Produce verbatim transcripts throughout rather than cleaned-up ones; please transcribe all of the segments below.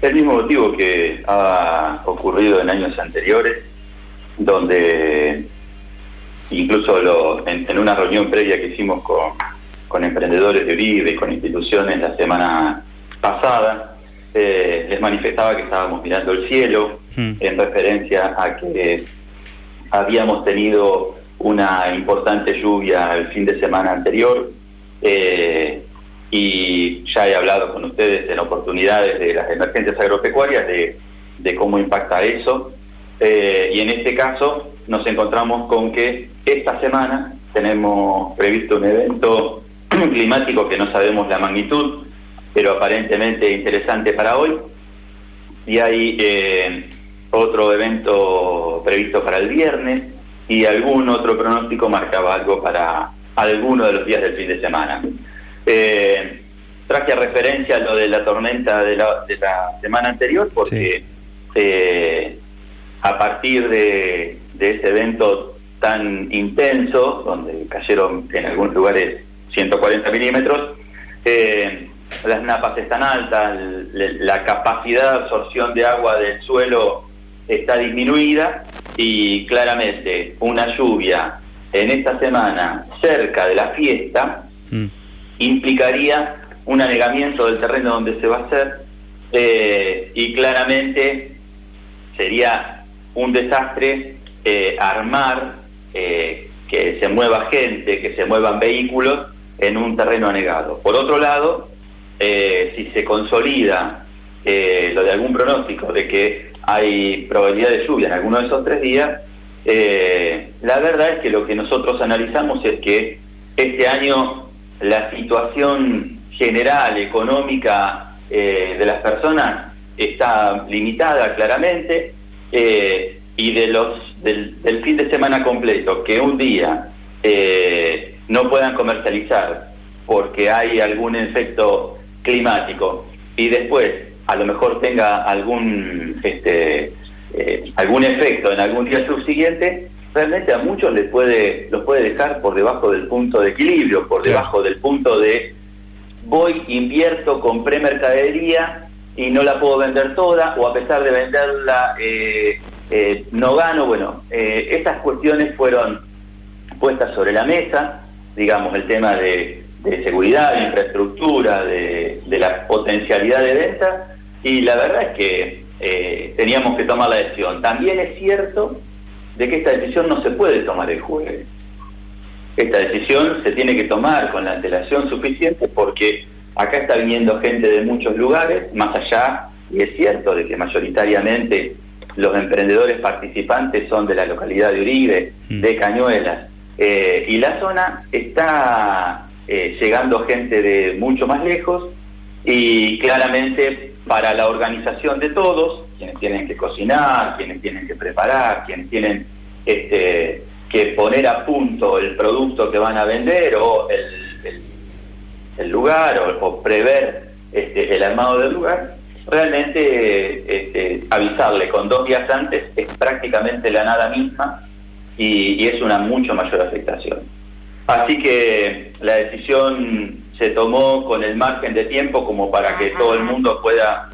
el mismo motivo que ha ocurrido en años anteriores, donde incluso lo, en, en una reunión previa que hicimos con, con emprendedores de Uribe y con instituciones la semana pasada, eh, les manifestaba que estábamos mirando el cielo mm. en referencia a que habíamos tenido una importante lluvia el fin de semana anterior, eh, y ya he hablado con ustedes en oportunidades de las emergencias agropecuarias de, de cómo impacta eso, eh, y en este caso nos encontramos con que esta semana tenemos previsto un evento climático que no sabemos la magnitud, pero aparentemente interesante para hoy, y hay eh, otro evento previsto para el viernes, y algún otro pronóstico marcaba algo para alguno de los días del fin de semana. Eh, traje a referencia lo de la tormenta de la, de la semana anterior porque sí. eh, a partir de, de ese evento tan intenso, donde cayeron en algunos lugares ciento cuarenta milímetros, eh, las napas están altas, la capacidad de absorción de agua del suelo está disminuida, y claramente una lluvia en esta semana cerca de la fiesta mm. implicaría un anegamiento del terreno donde se va a hacer, eh, y claramente sería un desastre eh, armar eh, que se mueva gente, que se muevan vehículos en un terreno anegado. Por otro lado, eh, si se consolida eh, lo de algún pronóstico de que hay probabilidad de lluvia en alguno de esos tres días, eh, la verdad es que lo que nosotros analizamos es que este año la situación general, económica eh, de las personas está limitada claramente, eh, y de los del, del fin de semana completo, que un día eh, no puedan comercializar porque hay algún efecto climático, y después a lo mejor tenga algún este eh, algún efecto en algún día subsiguiente, realmente a muchos les puede los puede dejar por debajo del punto de equilibrio, por debajo del punto de voy, invierto, compré mercadería y no la puedo vender toda, o a pesar de venderla eh, eh, no gano. Bueno, eh, estas cuestiones fueron puestas sobre la mesa, digamos, el tema de, de seguridad, de infraestructura, de, de la potencialidad de venta, y la verdad es que eh, teníamos que tomar la decisión. También es cierto de que esta decisión no se puede tomar el jueves. Esta decisión se tiene que tomar con la antelación suficiente, porque acá está viniendo gente de muchos lugares, más allá, y es cierto de que mayoritariamente los emprendedores participantes son de la localidad de Uribe, mm. de Cañuelas, eh, y la zona está eh, llegando gente de mucho más lejos, y claramente para la organización de todos, quienes tienen que cocinar, quienes tienen que preparar, quienes tienen este, que poner a punto el producto que van a vender, o el, el, el lugar, o, o prever este, el armado del lugar, realmente este, avisarle con dos días antes es prácticamente la nada misma, y, y es una mucho mayor afectación. Así que la decisión se tomó con el margen de tiempo como para que todo el mundo pueda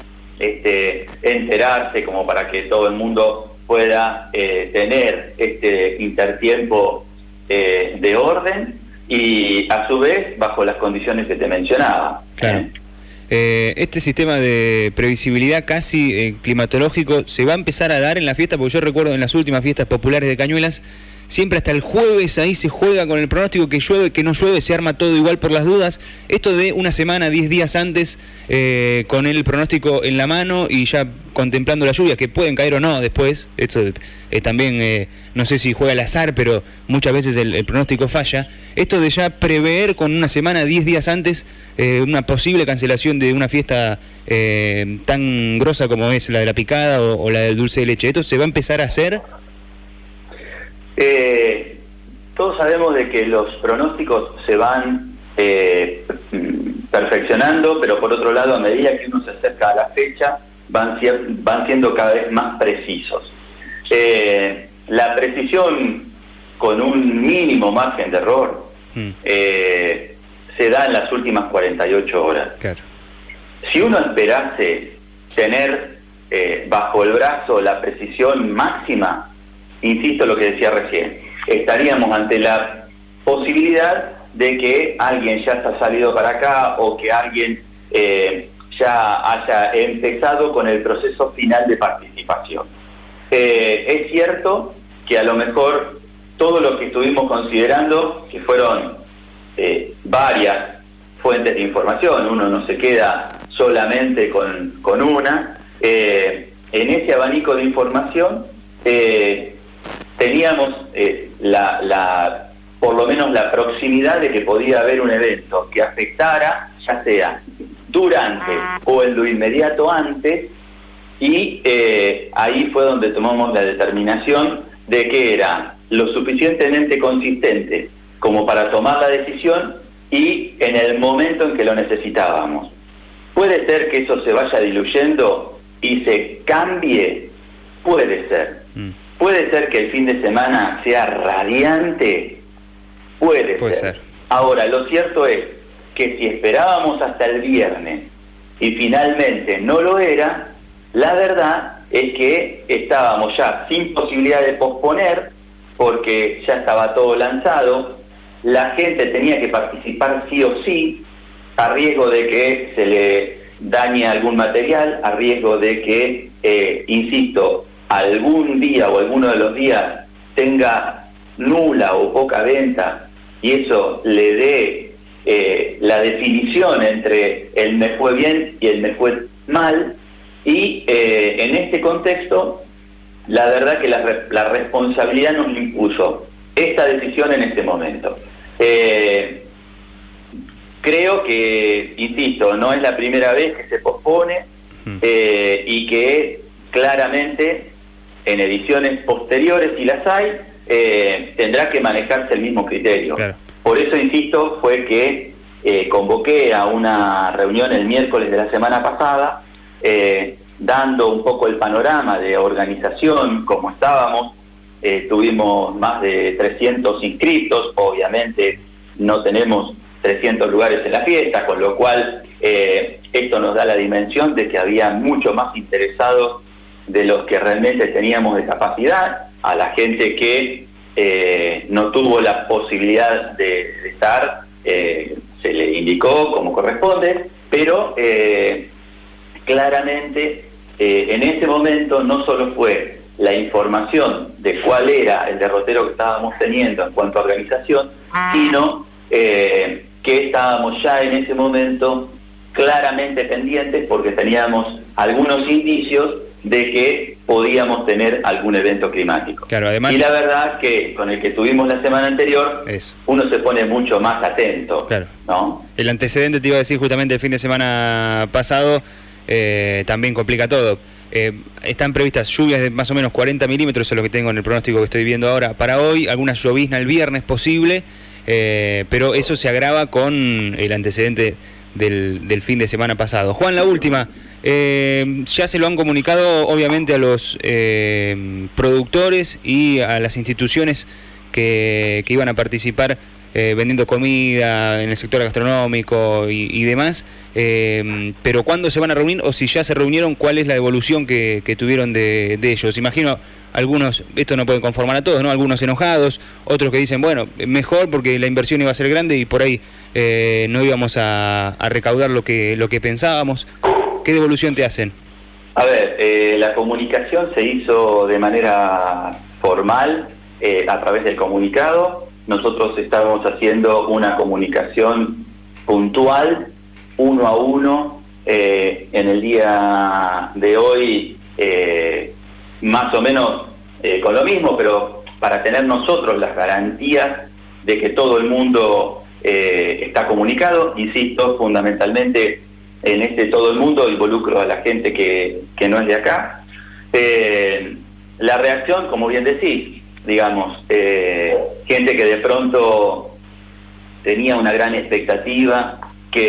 este, enterarse, como para que todo el mundo pueda eh, tener este intertiempo eh, de orden, y a su vez bajo las condiciones que te mencionaba. Claro. ¿Eh? Eh, este sistema de previsibilidad casi eh, climatológico se va a empezar a dar en la fiesta, porque yo recuerdo en las últimas fiestas populares de Cañuelas, siempre hasta el jueves ahí se juega con el pronóstico, que llueve, que no llueve, se arma todo igual por las dudas. Esto de una semana, diez días antes, eh, con el pronóstico en la mano y ya contemplando las lluvias, que pueden caer o no después. Esto eh, también, eh, no sé si juega al azar, pero muchas veces el, el pronóstico falla. Esto de ya prever con una semana, diez días antes, eh, una posible cancelación de una fiesta eh, tan grosa como es la de la picada o, o la del dulce de leche. ¿Esto se va a empezar a hacer? Eh, todos sabemos de que los pronósticos se van eh, perfeccionando, pero por otro lado, a medida que uno se acerca a la fecha, van, van siendo cada vez más precisos. Eh, la precisión con un mínimo margen de error mm. eh, se da en las últimas cuarenta y ocho horas. Claro. Si uno esperase tener eh, bajo el brazo la precisión máxima, insisto lo que decía recién, estaríamos ante la posibilidad de que alguien ya haya salido para acá o que alguien eh, ya haya empezado con el proceso final de participación. Eh, es cierto que a lo mejor todo lo que estuvimos considerando, que fueron eh, varias fuentes de información, uno no se queda solamente con, con una, eh, en ese abanico de información eh, teníamos eh, la, la, por lo menos la proximidad de que podía haber un evento que afectara, ya sea durante o en lo inmediato antes, y eh, ahí fue donde tomamos la determinación de que era lo suficientemente consistente como para tomar la decisión y en el momento en que lo necesitábamos. Puede ser que eso se vaya diluyendo y se cambie, puede ser. Mm. Puede ser que el fin de semana sea radiante, puede, puede ser. ser. Ahora, lo cierto es que si esperábamos hasta el viernes y finalmente no lo era, la verdad es que estábamos ya sin posibilidad de posponer porque ya estaba todo lanzado, la gente tenía que participar sí o sí, a riesgo de que se le dañe algún material, a riesgo de que, eh, insisto, algún día o alguno de los días tenga nula o poca venta y eso le dé eh, la definición entre el me fue bien y el me fue mal. Y eh, en este contexto, la verdad que la, la responsabilidad nos impuso esta decisión en este momento. Eh, creo que, insisto, no es la primera vez que se pospone eh, y que claramente en ediciones posteriores, si las hay, eh, tendrá que manejarse el mismo criterio. Claro. Por eso, insisto, fue que eh, convoqué a una reunión el miércoles de la semana pasada, Eh, dando un poco el panorama de organización, como estábamos, eh, tuvimos más de trescientos inscritos, obviamente no tenemos trescientos lugares en la fiesta, con lo cual eh, esto nos da la dimensión de que había mucho más interesados de los que realmente teníamos de capacidad, a la gente que eh, no tuvo la posibilidad de, de estar, eh, se le indicó como corresponde, pero eh, claramente eh, en ese momento no solo fue la información de cuál era el derrotero que estábamos teniendo en cuanto a organización, sino eh, que estábamos ya en ese momento claramente pendientes porque teníamos algunos indicios de que podíamos tener algún evento climático. Claro, además, y la verdad que con el que tuvimos la semana anterior, eso. uno se pone mucho más atento. Claro. ¿No? El antecedente te iba a decir justamente el fin de semana pasado, eh, también complica todo. Eh, están previstas lluvias de más o menos cuarenta milímetros, es lo que tengo en el pronóstico que estoy viendo ahora para hoy, alguna llovizna el viernes posible, eh, pero eso se agrava con el antecedente del, del fin de semana pasado. Juan, la última. Eh, ya se lo han comunicado obviamente a los eh, productores y a las instituciones que, que iban a participar eh, vendiendo comida en el sector gastronómico y, y demás, eh, pero ¿cuándo se van a reunir? O si ya se reunieron, ¿cuál es la evolución que, que tuvieron de, de ellos? Imagino algunos, esto no puede conformar a todos, ¿no? Algunos enojados, otros que dicen, bueno, mejor porque la inversión iba a ser grande y por ahí eh, no íbamos a, a recaudar lo que, lo que pensábamos. ¿Qué devolución te hacen? A ver, eh, la comunicación se hizo de manera formal eh, a través del comunicado. Nosotros estábamos haciendo una comunicación puntual, uno a uno, eh, en el día de hoy, eh, más o menos eh, con lo mismo, pero para tener nosotros las garantías de que todo el mundo eh, está comunicado, insisto, fundamentalmente en este todo el mundo involucro a la gente que, que no es de acá. Eh, la reacción, como bien decís, digamos, eh, gente que de pronto tenía una gran expectativa,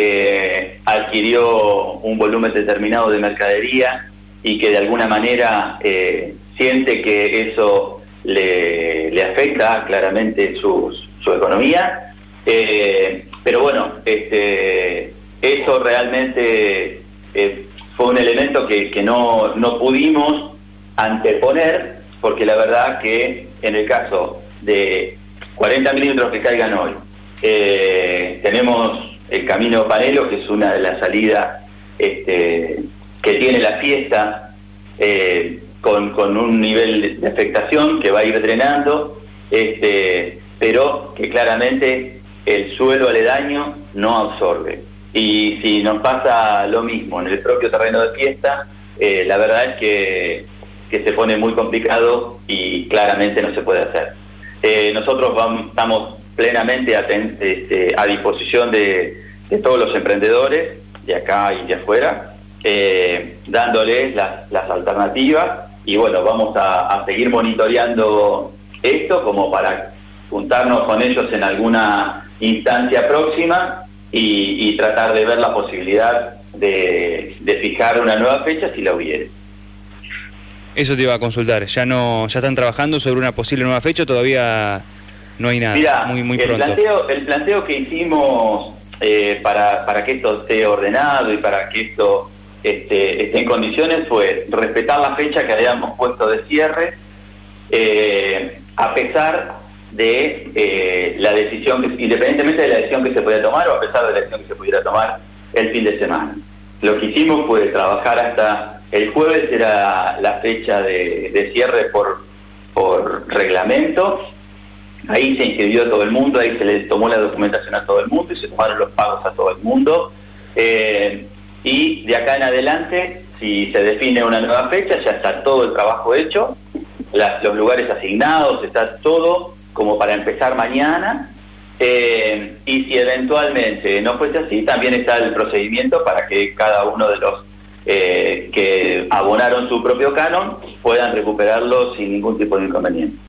que adquirió un volumen determinado de mercadería y que de alguna manera eh, siente que eso le, le afecta claramente su, su economía. Eh, pero bueno, este... eso realmente eh, fue un elemento que, que no, no pudimos anteponer, porque la verdad que en el caso de cuarenta milímetros que caigan hoy, eh, tenemos el Camino Panelo, que es una de las salidas este, que tiene la fiesta, eh, con, con un nivel de afectación que va a ir drenando, este, pero que claramente el suelo aledaño no absorbe. Y si nos pasa lo mismo en el propio terreno de fiesta, eh, la verdad es que, que se pone muy complicado y claramente no se puede hacer. Eh, nosotros vamos, estamos plenamente a, este, a disposición de, de todos los emprendedores de acá y de afuera, eh, dándoles las, las alternativas, y bueno, vamos a, a seguir monitoreando esto como para juntarnos con ellos en alguna instancia próxima y, y tratar de ver la posibilidad de, de fijar una nueva fecha si la hubiere. Eso te iba a consultar, ¿ya no ya están trabajando sobre una posible nueva fecha o todavía no hay nada? Mirá, muy, muy el pronto. planteo, el planteo que hicimos eh, para, para que esto esté ordenado y para que esto este, esté en condiciones fue respetar la fecha que habíamos puesto de cierre, eh, a pesar de eh, la decisión, que, independientemente de la decisión que se podía tomar o a pesar de la decisión que se pudiera tomar el fin de semana. Lo que hicimos fue trabajar hasta el jueves, era la fecha de, de cierre por, por reglamento. Ahí se inscribió todo el mundo, ahí se le tomó la documentación a todo el mundo y se tomaron los pagos a todo el mundo. Eh, y de acá en adelante, si se define una nueva fecha, ya está todo el trabajo hecho, las, los lugares asignados, está todo como para empezar mañana. Eh, y si eventualmente no fuese así, también está el procedimiento para que cada uno de los eh, que abonaron su propio canon puedan recuperarlo sin ningún tipo de inconveniente.